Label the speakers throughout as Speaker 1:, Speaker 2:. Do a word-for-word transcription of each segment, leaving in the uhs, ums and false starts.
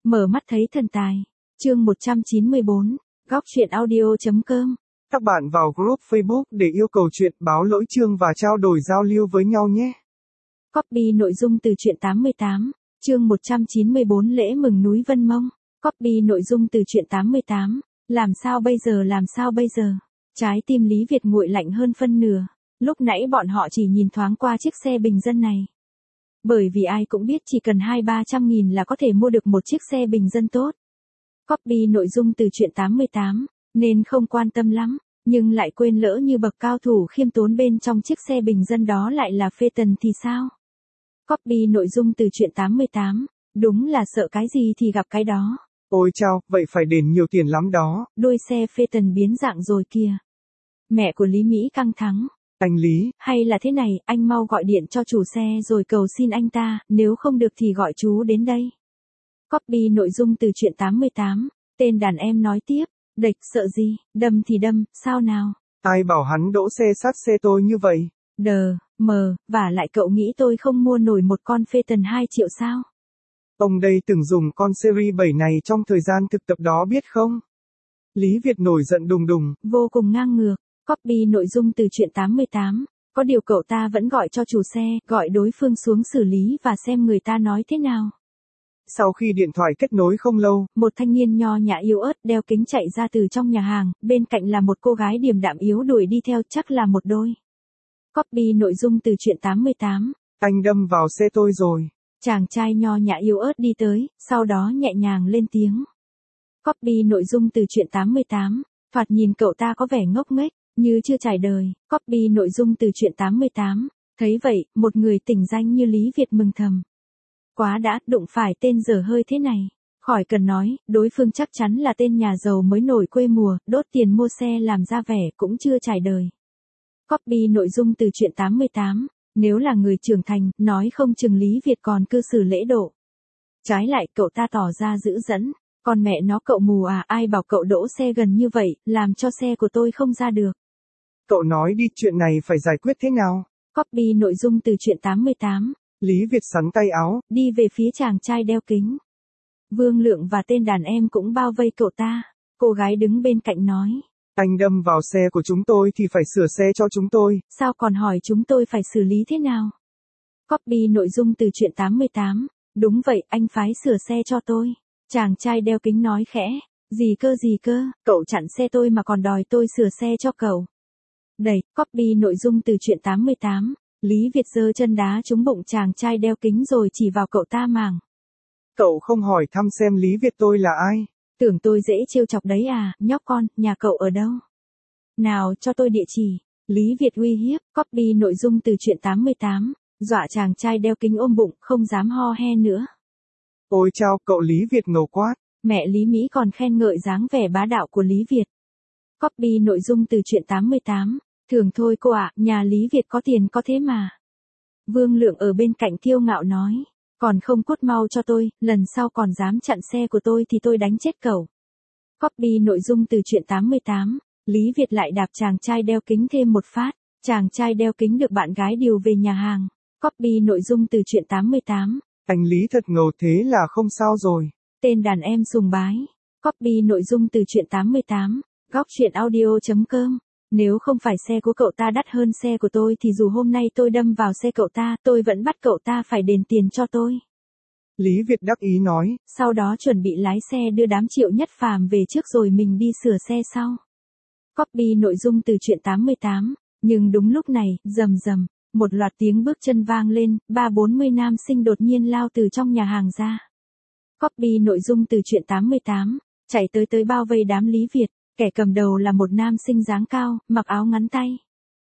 Speaker 1: Mở mắt thấy thần tài. Chương một trăm chín mươi bốn, góc truyện audio.com.
Speaker 2: Các bạn vào group Facebook để yêu cầu truyện, báo lỗi chương và trao đổi giao lưu với nhau nhé.
Speaker 1: Copy nội dung từ truyện tám mươi tám, chương một trăm chín mươi bốn lễ mừng núi Vân Mông. Copy nội dung từ truyện tám mươi tám, làm sao bây giờ làm sao bây giờ. Trái tim Lý Việt nguội lạnh hơn phân nửa. Lúc nãy bọn họ chỉ nhìn thoáng qua chiếc xe bình dân này. Bởi vì ai cũng biết chỉ cần hai ba trăm nghìn là có thể mua được một chiếc xe bình dân tốt. Copy nội dung từ truyện tám mươi tám, nên không quan tâm lắm, nhưng lại quên lỡ như bậc cao thủ khiêm tốn bên trong chiếc xe bình dân đó lại là phê tần thì sao? Copy nội dung từ truyện tám mươi tám, đúng là sợ cái gì thì gặp cái đó.
Speaker 2: Ôi chao, vậy phải đền nhiều tiền lắm đó.
Speaker 1: Đôi xe phê tần biến dạng rồi kìa. Mẹ của Lý Mỹ căng thẳng.
Speaker 2: Anh Lý,
Speaker 1: hay là thế này, anh mau gọi điện cho chủ xe rồi cầu xin anh ta, nếu không được thì gọi chú đến đây. Copy nội dung từ truyện tám mươi tám, tên đàn em nói tiếp, địch sợ gì, đâm thì đâm, sao nào?
Speaker 2: ai bảo hắn đỗ xe sát xe tôi như vậy?
Speaker 1: Đờ, mờ, và lại cậu nghĩ tôi không mua nổi một con phê tần hai triệu sao?
Speaker 2: Ông đây từng dùng con series bảy này trong thời gian thực tập đó biết không? Lý Việt nổi giận đùng đùng.
Speaker 1: Vô cùng ngang ngược. Copy nội dung từ truyện tám mươi tám, có điều cậu ta vẫn gọi cho chủ xe, gọi đối phương xuống xử lý và xem người ta nói thế nào.
Speaker 2: Sau khi điện thoại kết nối không lâu,
Speaker 1: một thanh niên nho nhã yếu ớt đeo kính chạy ra từ trong nhà hàng, bên cạnh là một cô gái điềm đạm yếu đuổi đi theo, chắc là một đôi. Copy nội dung từ truyện tám mươi tám.
Speaker 2: Anh đâm vào xe tôi rồi.
Speaker 1: Chàng trai nho nhã yếu ớt đi tới, sau đó nhẹ nhàng lên tiếng. Copy nội dung từ truyện tám mươi tám, thoạt nhìn cậu ta có vẻ ngốc nghếch, như chưa trải đời. Copy nội dung từ truyện tám mươi tám, thấy vậy, một người tỉnh danh như Lý Việt mừng thầm. Quá đã, đụng phải tên dở hơi thế này. Khỏi cần nói, đối phương chắc chắn là tên nhà giàu mới nổi quê mùa, đốt tiền mua xe làm ra vẻ cũng chưa trải đời. Copy nội dung từ truyện tám mươi tám, nếu là người trưởng thành, nói không chừng Lý Việt còn cư xử lễ độ. Trái lại, cậu ta tỏ ra dữ dẫn. Còn mẹ nó cậu mù à, ai bảo cậu đỗ xe gần như vậy, làm cho xe của tôi không ra được.
Speaker 2: Cậu nói đi, chuyện này phải giải quyết thế nào?
Speaker 1: Copy nội dung từ truyện tám mươi tám.
Speaker 2: Lý Việt sắn tay áo,
Speaker 1: đi về phía chàng trai đeo kính. Vương Lượng và tên đàn em cũng bao vây cậu ta. Cô gái đứng bên cạnh nói.
Speaker 2: Anh đâm vào xe của chúng tôi thì phải sửa xe cho chúng tôi.
Speaker 1: Sao còn hỏi chúng tôi phải xử lý thế nào? Copy nội dung từ truyện tám mươi tám. Đúng vậy, anh phái sửa xe cho tôi. Chàng trai đeo kính nói khẽ. Gì cơ gì cơ, cậu chặn xe tôi mà còn đòi tôi sửa xe cho cậu. Đẩy, copy nội dung từ truyện tám mươi tám. Lý Việt giơ chân đá trúng bụng chàng trai đeo kính rồi chỉ vào cậu ta màng.
Speaker 2: Cậu không hỏi thăm xem Lý Việt tôi là ai?
Speaker 1: Tưởng tôi dễ trêu chọc đấy à, nhóc con, nhà cậu ở đâu? Nào, cho tôi địa chỉ. Lý Việt uy hiếp, copy nội dung từ truyện tám mươi tám, dọa chàng trai đeo kính ôm bụng, không dám ho he nữa.
Speaker 2: Ôi chao, cậu Lý Việt ngầu quát.
Speaker 1: Mẹ Lý Mỹ còn khen ngợi dáng vẻ bá đạo của Lý Việt. Copy nội dung từ truyện tám mươi tám. Thường thôi cô ạ, nhà Lý Việt có tiền có thế mà. Vương Lượng ở bên cạnh kiêu ngạo nói. Còn không cút mau cho tôi, lần sau còn dám chặn xe của tôi thì tôi đánh chết cậu. Copy nội dung từ truyện tám mươi tám. Lý Việt lại đạp chàng trai đeo kính thêm một phát. Chàng trai đeo kính được bạn gái điều về nhà hàng. Copy nội dung từ truyện tám mươi tám.
Speaker 2: Anh Lý thật ngầu, thế là không sao rồi.
Speaker 1: Tên đàn em sùng bái. Copy nội dung từ truyện tám mươi tám. Góc truyện audio.com. Nếu không phải xe của cậu ta đắt hơn xe của tôi thì dù hôm nay tôi đâm vào xe cậu ta, tôi vẫn bắt cậu ta phải đền tiền cho tôi.
Speaker 2: Lý Việt đắc ý nói.
Speaker 1: Sau đó chuẩn bị lái xe đưa đám Triệu Nhất Phàm về trước rồi mình đi sửa xe sau. Copy nội dung từ truyện tám mươi tám. Nhưng đúng lúc này, rầm rầm, một loạt tiếng bước chân vang lên, ba bốn mươi nam sinh đột nhiên lao từ trong nhà hàng ra. Copy nội dung từ truyện tám mươi tám. Chạy tới tới bao vây đám Lý Việt. Kẻ cầm đầu là một nam sinh dáng cao, mặc áo ngắn tay.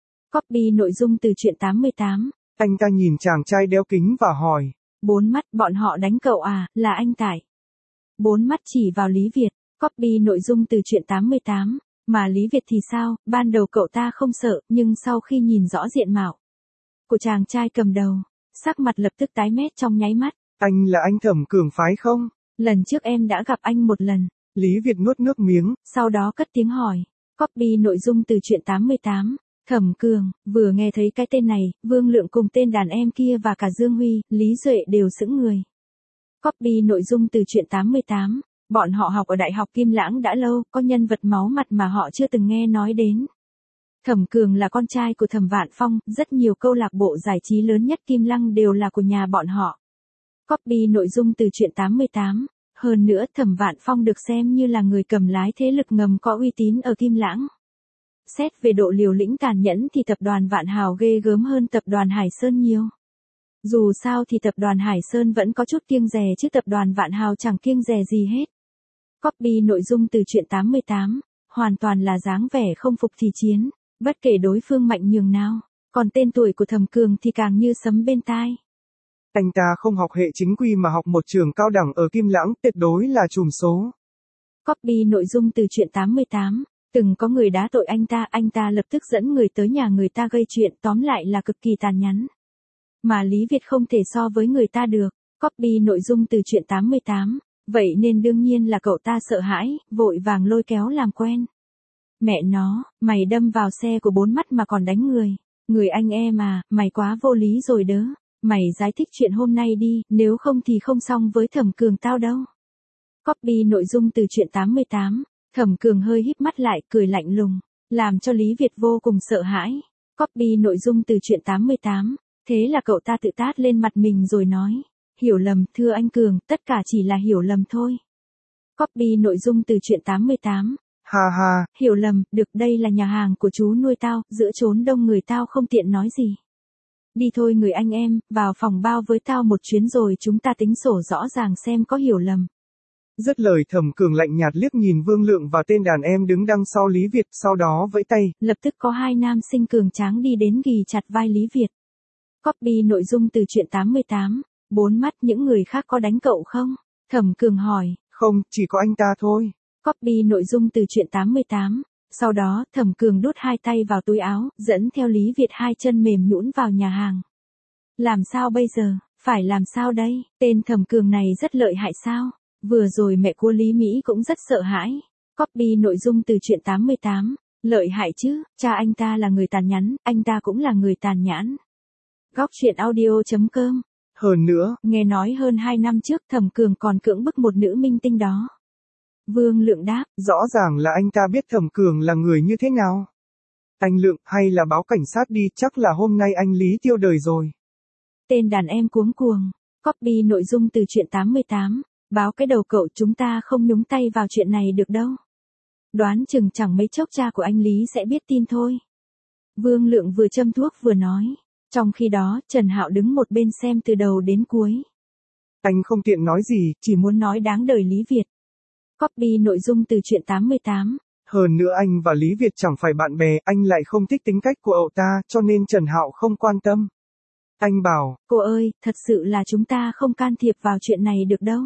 Speaker 1: Copy nội dung từ truyện tám mươi tám.
Speaker 2: Anh ta nhìn chàng trai đeo kính và hỏi.
Speaker 1: Bốn mắt, bọn họ đánh cậu à, là anh Tải. Bốn mắt chỉ vào Lý Việt. Copy nội dung từ truyện tám mươi tám. Mà Lý Việt thì sao, ban đầu cậu ta không sợ, nhưng sau khi nhìn rõ diện mạo của chàng trai cầm đầu, sắc mặt lập tức tái mét trong nháy mắt.
Speaker 2: Anh là anh Thẩm Cường phái không?
Speaker 1: Lần trước em đã gặp anh một lần.
Speaker 2: Lý Việt nuốt nước miếng.
Speaker 1: Sau đó cất tiếng hỏi. Copy nội dung từ truyện tám mươi tám. Thẩm Cường, vừa nghe thấy cái tên này, Vương Lượng cùng tên đàn em kia và cả Dương Huy, Lý Duệ đều sững người. Copy nội dung từ truyện tám mươi tám. Bọn họ học ở Đại học Kim Lãng đã lâu, có nhân vật máu mặt mà họ chưa từng nghe nói đến. Thẩm Cường là con trai của Thẩm Vạn Phong, rất nhiều câu lạc bộ giải trí lớn nhất Kim Lăng đều là của nhà bọn họ. Copy nội dung từ truyện tám mươi tám. Hơn nữa Thẩm Vạn Phong được xem như là người cầm lái thế lực ngầm có uy tín ở Kim Lãng. Xét về độ liều lĩnh tàn nhẫn thì tập đoàn Vạn Hào ghê gớm hơn tập đoàn Hải Sơn nhiều. Dù sao thì tập đoàn Hải Sơn vẫn có chút kiêng dè chứ tập đoàn Vạn Hào chẳng kiêng dè gì hết. Copy nội dung từ truyện tám mươi tám. Hoàn toàn là dáng vẻ không phục thì chiến, bất kể đối phương mạnh nhường nào, còn tên tuổi của Thẩm Cường thì càng như sấm bên tai.
Speaker 2: Anh ta không học hệ chính quy mà học một trường cao đẳng ở Kim Lãng, tuyệt đối là trùm số.
Speaker 1: Copy nội dung từ truyện tám mươi tám. Từng có người đá tội anh ta, anh ta lập tức dẫn người tới nhà người ta gây chuyện, tóm lại là cực kỳ tàn nhẫn. Mà Lý Việt không thể so với người ta được. Copy nội dung từ truyện tám mươi tám. Vậy nên đương nhiên là cậu ta sợ hãi, vội vàng lôi kéo làm quen. Mẹ nó, mày đâm vào xe của bốn mắt mà còn đánh người. Người anh em à, mày quá vô lý rồi đớ. Mày giải thích chuyện hôm nay đi, nếu không thì không xong với Thẩm Cường tao đâu. Copy nội dung từ truyện tám mươi tám. Thẩm Cường hơi híp mắt lại, cười lạnh lùng, làm cho Lý Việt vô cùng sợ hãi. Copy nội dung từ truyện tám mươi tám. Thế là cậu ta tự tát lên mặt mình rồi nói. Hiểu lầm, thưa anh Cường, tất cả chỉ là hiểu lầm thôi. Copy nội dung từ truyện tám mươi tám.
Speaker 2: Ha ha.
Speaker 1: Hiểu lầm, được, đây là nhà hàng của chú nuôi tao, giữa chốn đông người tao không tiện nói gì. Đi thôi người anh em, vào phòng bao với tao một chuyến rồi chúng ta tính sổ rõ ràng xem có hiểu lầm.
Speaker 2: Dứt lời Thẩm Cường lạnh nhạt liếc nhìn Vương Lượng và tên đàn em đứng đằng sau Lý Việt, sau đó vẫy tay.
Speaker 1: Lập tức có hai nam sinh cường tráng đi đến ghì chặt vai Lý Việt. Copy nội dung từ truyện tám mươi tám. Bốn mắt, những người khác có đánh cậu không? Thẩm Cường hỏi.
Speaker 2: Không, chỉ có anh ta thôi.
Speaker 1: Copy nội dung từ truyện tám mươi tám. Sau đó, Thẩm Cường đút hai tay vào túi áo, dẫn theo Lý Việt hai chân mềm nhũn vào nhà hàng. Làm sao bây giờ, phải làm sao đây, tên Thẩm Cường này rất lợi hại sao? Vừa rồi mẹ của Lý Mỹ cũng rất sợ hãi. Copy nội dung từ truyện tám mươi tám. Lợi hại chứ, cha anh ta là người tàn nhẫn, anh ta cũng là người tàn nhẫn. Góc truyện audio chấm com.
Speaker 2: Hơn nữa,
Speaker 1: nghe nói hơn hai năm trước Thẩm Cường còn cưỡng bức một nữ minh tinh đó. Vương Lượng đáp.
Speaker 2: Rõ ràng là anh ta biết Thẩm Cường là người như thế nào. Anh Lượng, hay là báo cảnh sát đi, chắc là hôm nay anh Lý tiêu đời rồi.
Speaker 1: Tên đàn em cuống cuồng. Copy nội dung từ truyện tám mươi tám. Báo cái đầu cậu, chúng ta không nhúng tay vào chuyện này được đâu. Đoán chừng chẳng mấy chốc cha của anh Lý sẽ biết tin thôi. Vương Lượng vừa châm thuốc vừa nói. Trong khi đó, Trần Hạo đứng một bên xem từ đầu đến cuối.
Speaker 2: Anh không tiện nói gì,
Speaker 1: chỉ muốn nói đáng đời Lý Việt. Copy nội dung từ truyện tám mươi tám.
Speaker 2: Hơn nữa anh và Lý Việt chẳng phải bạn bè, anh lại không thích tính cách của cậu ta, cho nên Trần Hạo không quan tâm. Anh bảo,
Speaker 1: cô ơi, thật sự là chúng ta không can thiệp vào chuyện này được đâu.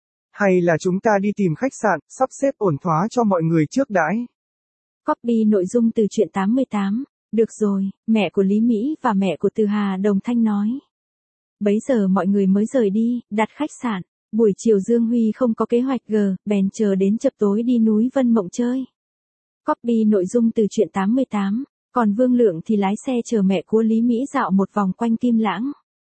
Speaker 2: Hay là chúng ta đi tìm khách sạn, sắp xếp ổn thỏa cho mọi người trước đãi.
Speaker 1: Copy nội dung từ truyện tám mươi tám. Được rồi, mẹ của Lý Mỹ và mẹ của Từ Hà đồng thanh nói. Bấy giờ mọi người mới rời đi, đặt khách sạn. Buổi chiều Dương Huy không có kế hoạch g, bèn chờ đến chập tối đi núi Vân Mộng chơi. Copy nội dung từ truyện tám mươi tám. Còn Vương Lượng thì lái xe chờ mẹ của Lý Mỹ dạo một vòng quanh Kim Lãng.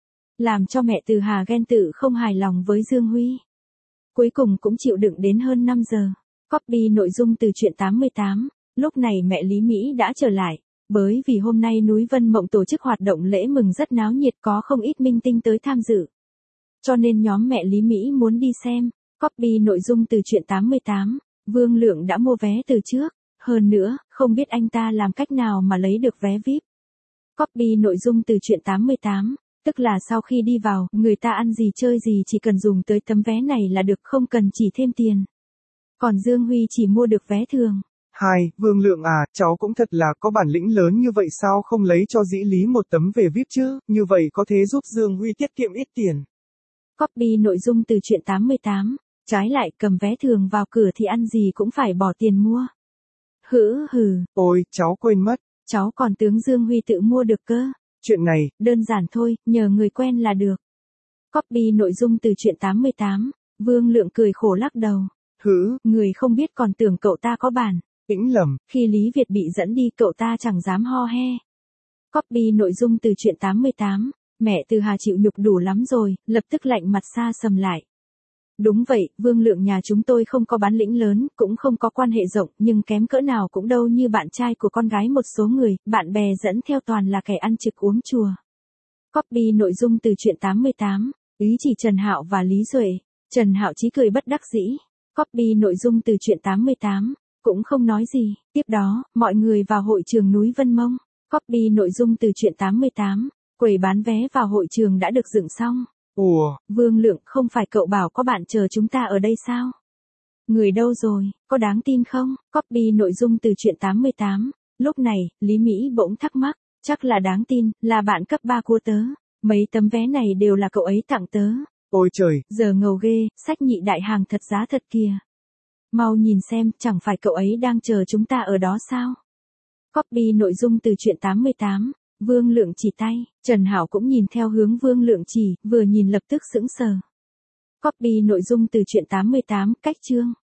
Speaker 1: Làm cho mẹ Từ Hà ghen tị không hài lòng với Dương Huy. Cuối cùng cũng chịu đựng đến hơn năm giờ. Copy nội dung từ truyện tám mươi tám. Lúc này mẹ Lý Mỹ đã trở lại. Bởi vì hôm nay núi Vân Mộng tổ chức hoạt động lễ mừng rất náo nhiệt, có không ít minh tinh tới tham dự. Cho nên nhóm mẹ Lý Mỹ muốn đi xem. Copy nội dung từ truyện tám mươi tám. Vương Lượng đã mua vé từ trước. Hơn nữa, không biết anh ta làm cách nào mà lấy được vé vi ai pi. Copy nội dung từ truyện tám mươi tám. Tức là sau khi đi vào, người ta ăn gì chơi gì chỉ cần dùng tới tấm vé này là được, không cần chỉ thêm tiền. Còn Dương Huy chỉ mua được vé thường.
Speaker 2: Hai, Vương Lượng à, cháu cũng thật là có bản lĩnh lớn như vậy, sao không lấy cho dĩ Lý một tấm về vi ai pi chứ, như vậy có thể giúp Dương Huy tiết kiệm ít tiền.
Speaker 1: Copy nội dung từ truyện tám mươi tám. Trái lại, cầm vé thường vào cửa thì ăn gì cũng phải bỏ tiền mua. Hử hừ.
Speaker 2: Ôi, cháu quên mất.
Speaker 1: Cháu còn tướng Dương Huy tự mua được cơ.
Speaker 2: Chuyện này,
Speaker 1: đơn giản thôi, nhờ người quen là được. Copy nội dung từ truyện tám mươi tám. Vương Lượng cười khổ lắc đầu.
Speaker 2: Hử,
Speaker 1: người không biết còn tưởng cậu ta có bản.
Speaker 2: Tĩnh lầm.
Speaker 1: Khi Lý Việt bị dẫn đi cậu ta chẳng dám ho he. Copy nội dung từ truyện tám mươi tám. Mẹ Từ Hà chịu nhục đủ lắm rồi, lập tức lạnh mặt xa sầm lại. Đúng vậy, Vương Lượng nhà chúng tôi không có bản lĩnh lớn, cũng không có quan hệ rộng, nhưng kém cỡ nào cũng đâu như bạn trai của con gái một số người, bạn bè dẫn theo toàn là kẻ ăn trực uống chùa. Copy nội dung từ truyện tám mươi tám, ý chỉ Trần Hạo và Lý Duệ. Trần Hạo chí cười bất đắc dĩ. Copy nội dung từ truyện tám mươi tám, cũng không nói gì. Tiếp đó, mọi người vào hội trường núi Vân Mông. Copy nội dung từ truyện tám mươi tám, quầy bán vé vào hội trường đã được dựng xong.
Speaker 2: Ủa,
Speaker 1: Vương Lượng, không phải cậu bảo có bạn chờ chúng ta ở đây sao? Người đâu rồi, có đáng tin không? Copy nội dung từ truyện tám mươi tám. Lúc này, Lý Mỹ bỗng thắc mắc, chắc là đáng tin, là bạn cấp ba của tớ. Mấy tấm vé này đều là cậu ấy tặng tớ.
Speaker 2: ôi trời,
Speaker 1: Giờ ngầu ghê, sách nhị đại hàng thật giá thật kìa. Mau nhìn xem, chẳng phải cậu ấy đang chờ chúng ta ở đó sao? Copy nội dung từ truyện tám mươi tám. Vương Lượng chỉ tay, Trần Hảo cũng nhìn theo hướng Vương Lượng chỉ, vừa nhìn lập tức sững sờ. Copy nội dung từ truyện tám mươi tám, cách chương.